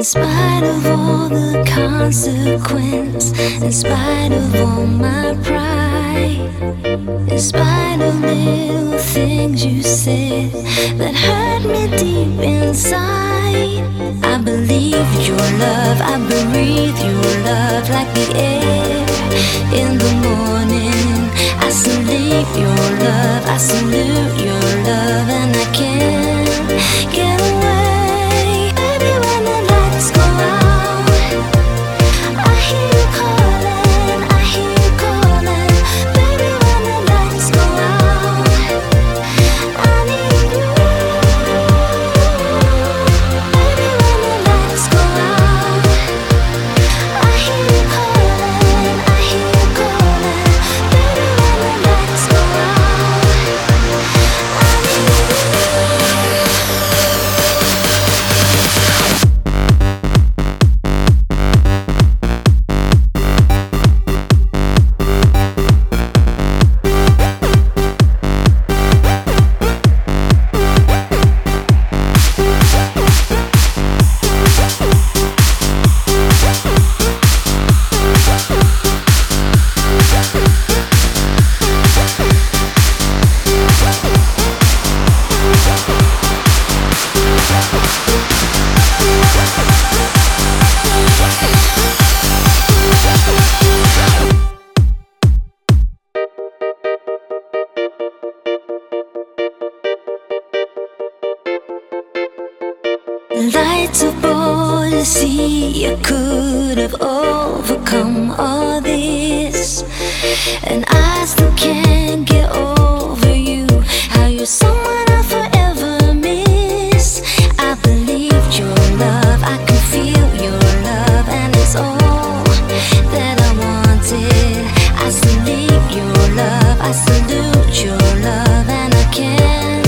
In spite of all the consequence, in spite of all my pride, in spite of little things you said that hurt me deep inside, I believe your love, I breathe your love like the air in the morning. I salute your love, I salute your love, and I can't get away. Baby, when the lights go out, I hear you calling, I hear you calling. Baby, when the lights go out, I need you. Baby, when the lights go out, I hear you calling, I hear you calling. Baby, when the lights go out, I need you. Lights aboard the sea, I could have overcome all this, and I still can't get over you. How you're someone I'll forever miss. I believed your love, I can feel your love, and it's all that I wanted. I salute your love, I salute your love, and I can't